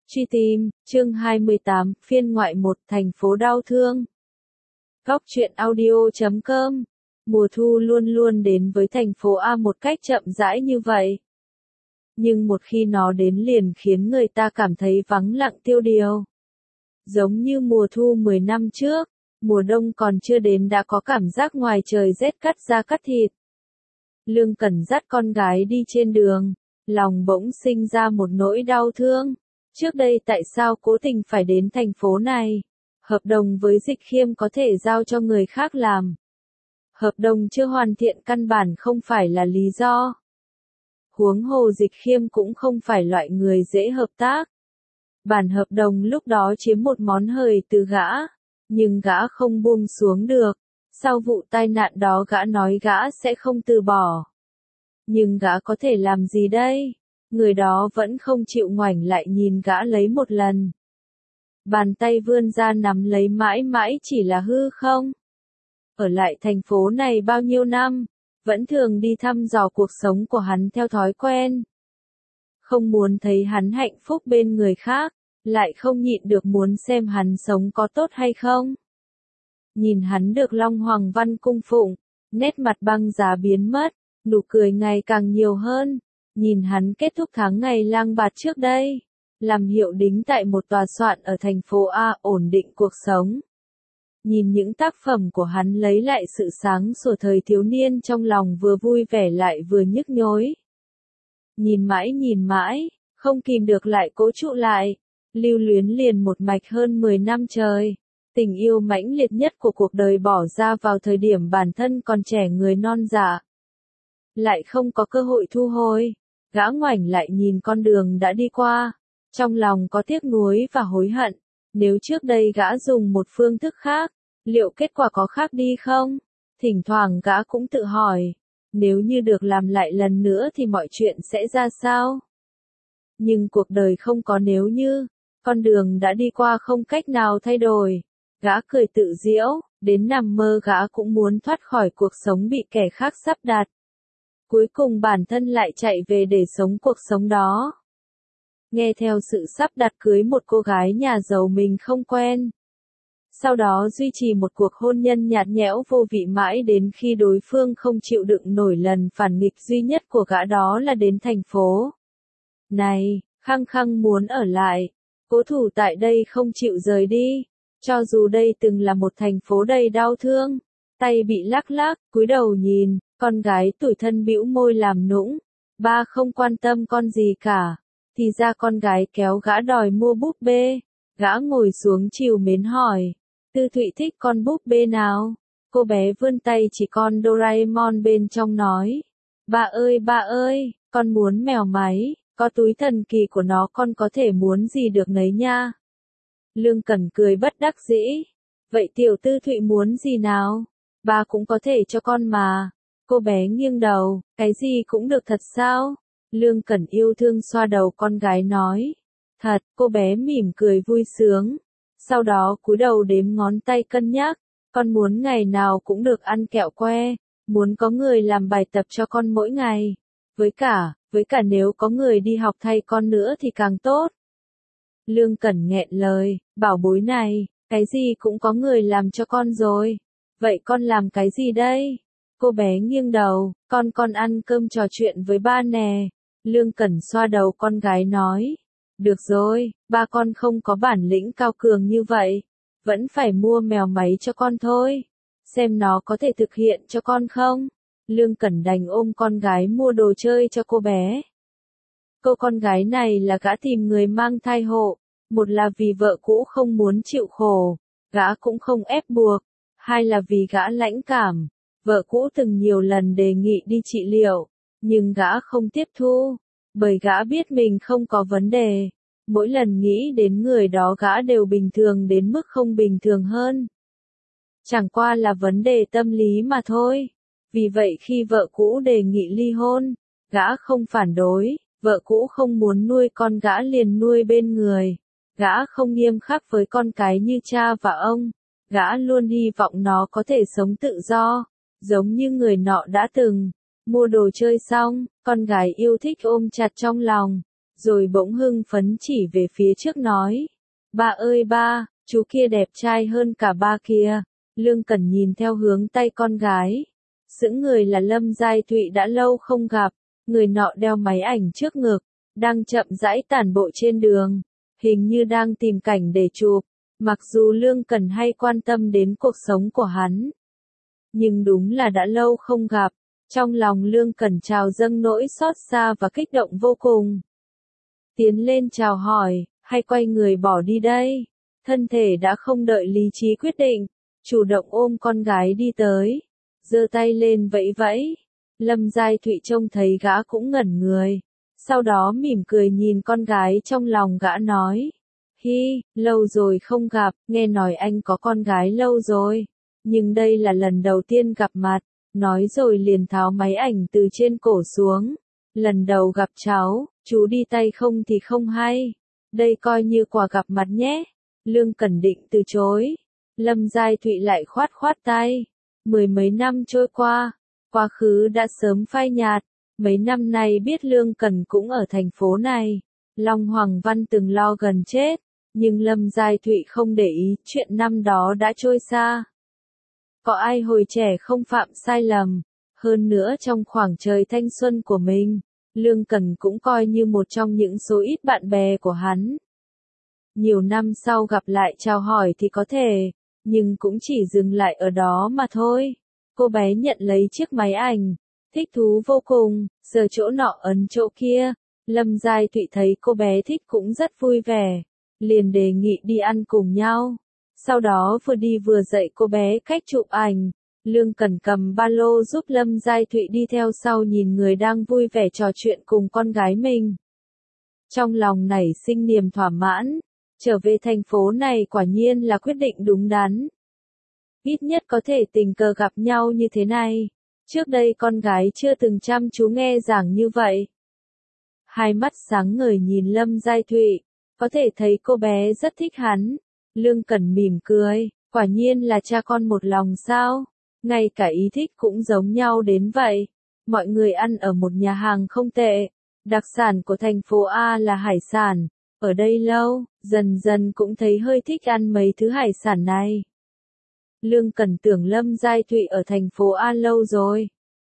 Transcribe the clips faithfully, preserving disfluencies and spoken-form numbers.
Truy tìm, chương hai mươi tám, phiên ngoại một, thành phố đau thương. Góc truyện audio chấm com. Mùa thu luôn luôn đến với thành phố A một cách chậm rãi như vậy. Nhưng một khi nó đến liền khiến người ta cảm thấy vắng lặng tiêu điều. Giống như mùa thu mười năm trước, mùa đông còn chưa đến đã có cảm giác ngoài trời rét cắt da cắt thịt. Lương Cẩn dắt con gái đi trên đường, lòng bỗng sinh ra một nỗi đau thương. Trước đây tại sao cố tình phải đến thành phố này? Hợp đồng với Dịch Khiêm có thể giao cho người khác làm. Hợp đồng chưa hoàn thiện căn bản không phải là lý do. Huống hồ Dịch Khiêm cũng không phải loại người dễ hợp tác. Bản hợp đồng lúc đó chiếm một món hời từ gã, nhưng gã không buông xuống được. Sau vụ tai nạn đó gã nói gã sẽ không từ bỏ. Nhưng gã có thể làm gì đây? Người đó vẫn không chịu ngoảnh lại nhìn gã lấy một lần. Bàn tay vươn ra nắm lấy mãi mãi chỉ là hư không. Ở lại thành phố này bao nhiêu năm, vẫn thường đi thăm dò cuộc sống của hắn theo thói quen. Không muốn thấy hắn hạnh phúc bên người khác, lại không nhịn được muốn xem hắn sống có tốt hay không. Nhìn hắn được Long Hoàng Văn cung phụng, nét mặt băng giá biến mất, nụ cười ngày càng nhiều hơn. Nhìn hắn kết thúc tháng ngày lang bạt trước đây, làm hiệu đính tại một tòa soạn ở thành phố A ổn định cuộc sống. Nhìn những tác phẩm của hắn lấy lại sự sáng sủa thời thiếu niên trong lòng vừa vui vẻ lại vừa nhức nhối. Nhìn mãi nhìn mãi, không kìm được lại cố trụ lại, lưu luyến liền một mạch hơn mười năm trời. Tình yêu mãnh liệt nhất của cuộc đời bỏ ra vào thời điểm bản thân còn trẻ người non dạ. Lại không có cơ hội thu hồi. Gã ngoảnh lại nhìn con đường đã đi qua, trong lòng có tiếc nuối và hối hận. Nếu trước đây gã dùng một phương thức khác, liệu kết quả có khác đi không? Thỉnh thoảng gã cũng tự hỏi, nếu như được làm lại lần nữa thì mọi chuyện sẽ ra sao? Nhưng cuộc đời không có nếu như, con đường đã đi qua không cách nào thay đổi. Gã cười tự giễu, đến nằm mơ gã cũng muốn thoát khỏi cuộc sống bị kẻ khác sắp đặt. Cuối cùng bản thân lại chạy về để sống cuộc sống đó. Nghe theo sự sắp đặt cưới một cô gái nhà giàu mình không quen. Sau đó duy trì một cuộc hôn nhân nhạt nhẽo vô vị mãi đến khi đối phương không chịu đựng nổi lần phản nghịch duy nhất của gã đó là đến thành phố này, khăng khăng muốn ở lại, cố thủ tại đây không chịu rời đi. Cho dù đây từng là một thành phố đầy đau thương, tay bị lắc lắc, cúi đầu nhìn. Con gái tủi thân bĩu môi làm nũng, ba không quan tâm con gì cả, thì ra con gái kéo gã đòi mua búp bê, gã ngồi xuống trìu mến hỏi, Tư Thụy thích con búp bê nào? Cô bé vươn tay chỉ con Doraemon bên trong nói, ba ơi ba ơi, con muốn mèo máy, có túi thần kỳ của nó con có thể muốn gì được nấy nha. Lương Cẩn cười bất đắc dĩ, vậy tiểu Tư Thụy muốn gì nào? Ba cũng có thể cho con mà. Cô bé nghiêng đầu, cái gì cũng được thật sao? Lương Cẩn yêu thương xoa đầu con gái nói. Thật, cô bé mỉm cười vui sướng. Sau đó cúi đầu đếm ngón tay cân nhắc. Con muốn ngày nào cũng được ăn kẹo que. Muốn có người làm bài tập cho con mỗi ngày. Với cả, với cả nếu có người đi học thay con nữa thì càng tốt. Lương Cẩn nghẹn lời, bảo bối này, cái gì cũng có người làm cho con rồi. Vậy con làm cái gì đây? Cô bé nghiêng đầu, con con ăn cơm trò chuyện với ba nè. Lương Cẩn xoa đầu con gái nói. Được rồi, ba con không có bản lĩnh cao cường như vậy. Vẫn phải mua mèo máy cho con thôi. Xem nó có thể thực hiện cho con không? Lương Cẩn đành ôm con gái mua đồ chơi cho cô bé. Cô con gái này là gã tìm người mang thai hộ. Một là vì vợ cũ không muốn chịu khổ. Gã cũng không ép buộc. Hai là vì gã lãnh cảm. Vợ cũ từng nhiều lần đề nghị đi trị liệu, nhưng gã không tiếp thu, bởi gã biết mình không có vấn đề. Mỗi lần nghĩ đến người đó gã đều bình thường đến mức không bình thường hơn. Chẳng qua là vấn đề tâm lý mà thôi. Vì vậy khi vợ cũ đề nghị ly hôn, gã không phản đối, vợ cũ không muốn nuôi con gã liền nuôi bên người. Gã không nghiêm khắc với con cái như cha và ông, gã luôn hy vọng nó có thể sống tự do. Giống như người nọ đã từng, mua đồ chơi xong, con gái yêu thích ôm chặt trong lòng, rồi bỗng hưng phấn chỉ về phía trước nói. Ba ơi ba, chú kia đẹp trai hơn cả ba kia. Lương Cẩn nhìn theo hướng tay con gái. Sững người là Lâm Giai Thụy đã lâu không gặp, người nọ đeo máy ảnh trước ngực, đang chậm rãi tản bộ trên đường, hình như đang tìm cảnh để chụp. Mặc dù Lương Cẩn hay quan tâm đến cuộc sống của hắn, nhưng đúng là đã lâu không gặp, trong lòng Lương Cẩn trào dâng nỗi xót xa và kích động vô cùng. Tiến lên chào hỏi, hay quay người bỏ đi đây? Thân thể đã không đợi lý trí quyết định, chủ động ôm con gái đi tới, giơ tay lên vẫy vẫy. Lâm Giai Thụy trông thấy gã cũng ngẩn người, sau đó mỉm cười nhìn con gái trong lòng gã nói. Hi, lâu rồi không gặp, nghe nói anh có con gái lâu rồi, nhưng đây là lần đầu tiên gặp mặt, nói rồi liền tháo máy ảnh từ trên cổ xuống. Lần đầu gặp cháu, chú đi tay không thì không hay, đây coi như quà gặp mặt nhé. Lương Cẩn định từ chối, Lâm Giai Thụy lại khoát khoát tay. Mười mấy năm trôi qua, quá khứ đã sớm phai nhạt, mấy năm nay biết Lương Cẩn cũng ở thành phố này, Long Hoàng Văn từng lo gần chết, nhưng Lâm Giai Thụy không để ý, chuyện năm đó đã trôi xa. Có ai hồi trẻ không phạm sai lầm, hơn nữa trong khoảng trời thanh xuân của mình, Lương Cẩn cũng coi như một trong những số ít bạn bè của hắn. Nhiều năm sau gặp lại chào hỏi thì có thể, nhưng cũng chỉ dừng lại ở đó mà thôi. Cô bé nhận lấy chiếc máy ảnh, thích thú vô cùng, sờ chỗ nọ ấn chỗ kia. Lâm Giai Thụy thấy cô bé thích cũng rất vui vẻ, liền đề nghị đi ăn cùng nhau. Sau đó vừa đi vừa dạy cô bé cách chụp ảnh. Lương Cẩn cầm ba lô giúp Lâm Giai Thụy đi theo sau nhìn người đang vui vẻ trò chuyện cùng con gái mình. Trong lòng nảy sinh niềm thỏa mãn, trở về thành phố này quả nhiên là quyết định đúng đắn. Ít nhất có thể tình cờ gặp nhau như thế này. Trước đây con gái chưa từng chăm chú nghe giảng như vậy. Hai mắt sáng ngời nhìn Lâm Giai Thụy, có thể thấy cô bé rất thích hắn. Lương Cẩn mỉm cười, quả nhiên là cha con một lòng sao, ngay cả ý thích cũng giống nhau đến vậy. Mọi người ăn ở một nhà hàng không tệ, đặc sản của thành phố A là hải sản, ở đây lâu, dần dần cũng thấy hơi thích ăn mấy thứ hải sản này. Lương Cẩn tưởng Lâm Giai Thụy ở thành phố A lâu rồi,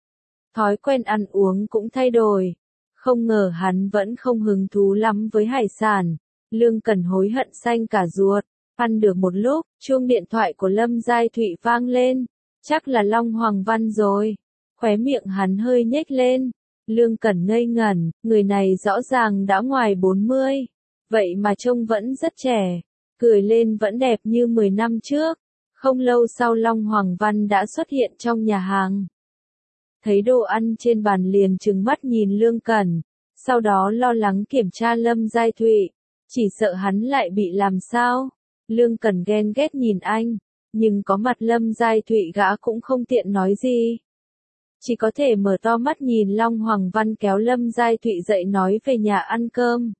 thói quen ăn uống cũng thay đổi, không ngờ hắn vẫn không hứng thú lắm với hải sản. Lương Cẩn hối hận xanh cả ruột. Ăn được một lúc, chuông điện thoại của Lâm Giai Thụy vang lên, chắc là Long Hoàng Văn rồi. Khóe miệng hắn hơi nhếch lên. Lương Cẩn ngây ngẩn, người này rõ ràng đã ngoài bốn mươi, vậy mà trông vẫn rất trẻ, cười lên vẫn đẹp như mười năm trước. Không lâu sau Long Hoàng Văn đã xuất hiện trong nhà hàng. Thấy đồ ăn trên bàn liền trừng mắt nhìn Lương Cẩn, sau đó lo lắng kiểm tra Lâm Giai Thụy, chỉ sợ hắn lại bị làm sao. Lương Cẩn ghen ghét nhìn anh, nhưng có mặt Lâm Giai Thụy gã cũng không tiện nói gì. Chỉ có thể mở to mắt nhìn Long Hoàng Văn kéo Lâm Giai Thụy dậy nói về nhà ăn cơm.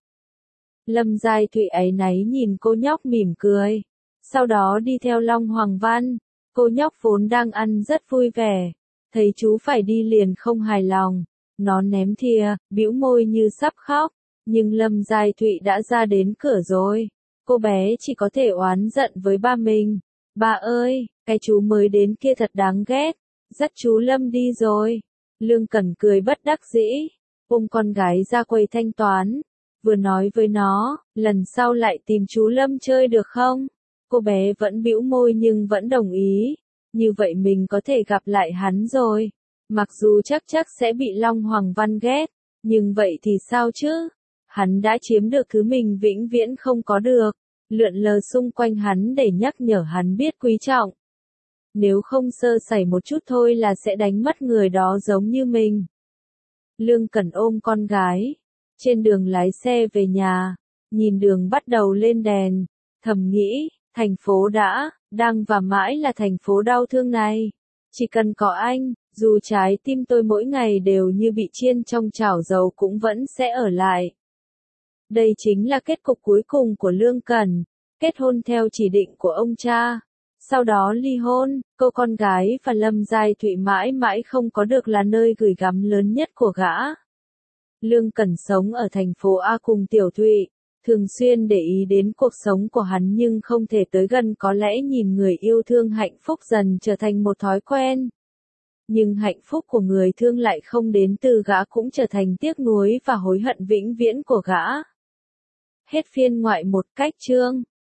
Lâm Giai Thụy áy náy nhìn cô nhóc mỉm cười, sau đó đi theo Long Hoàng Văn. Cô nhóc vốn đang ăn rất vui vẻ, thấy chú phải đi liền không hài lòng, nó ném thìa, bĩu môi như sắp khóc, nhưng Lâm Giai Thụy đã ra đến cửa rồi. Cô bé chỉ có thể oán giận với ba mình. Ba ơi, cái chú mới đến kia thật đáng ghét, dắt chú Lâm đi rồi. Lương Cẩn cười bất đắc dĩ, ôm con gái ra quầy thanh toán, vừa nói với nó, lần sau lại tìm chú Lâm chơi được không? Cô bé vẫn bĩu môi nhưng vẫn đồng ý, như vậy mình có thể gặp lại hắn rồi. Mặc dù chắc chắc sẽ bị Long Hoàng Văn ghét, nhưng vậy thì sao chứ? Hắn đã chiếm được thứ mình vĩnh viễn không có được, lượn lờ xung quanh hắn để nhắc nhở hắn biết quý trọng. Nếu không sơ sẩy một chút thôi là sẽ đánh mất người đó giống như mình. Lương Cẩn ôm con gái, trên đường lái xe về nhà, nhìn đường bắt đầu lên đèn, thầm nghĩ, thành phố đã, đang và mãi là thành phố đau thương này. Chỉ cần có anh, dù trái tim tôi mỗi ngày đều như bị chiên trong chảo dầu cũng vẫn sẽ ở lại. Đây chính là kết cục cuối cùng của Lương Cẩn, kết hôn theo chỉ định của ông cha, sau đó ly hôn. Cô con gái và Lâm Giai Thụy mãi mãi không có được là nơi gửi gắm lớn nhất của gã. Lương Cẩn sống ở thành phố A cùng Tiểu Thụy, thường xuyên để ý đến cuộc sống của hắn nhưng không thể tới gần, có lẽ nhìn người yêu thương hạnh phúc dần trở thành một thói quen. Nhưng hạnh phúc của người thương lại không đến từ gã, cũng trở thành tiếc nuối và hối hận vĩnh viễn của gã. Hết phiên ngoại một. Cách chương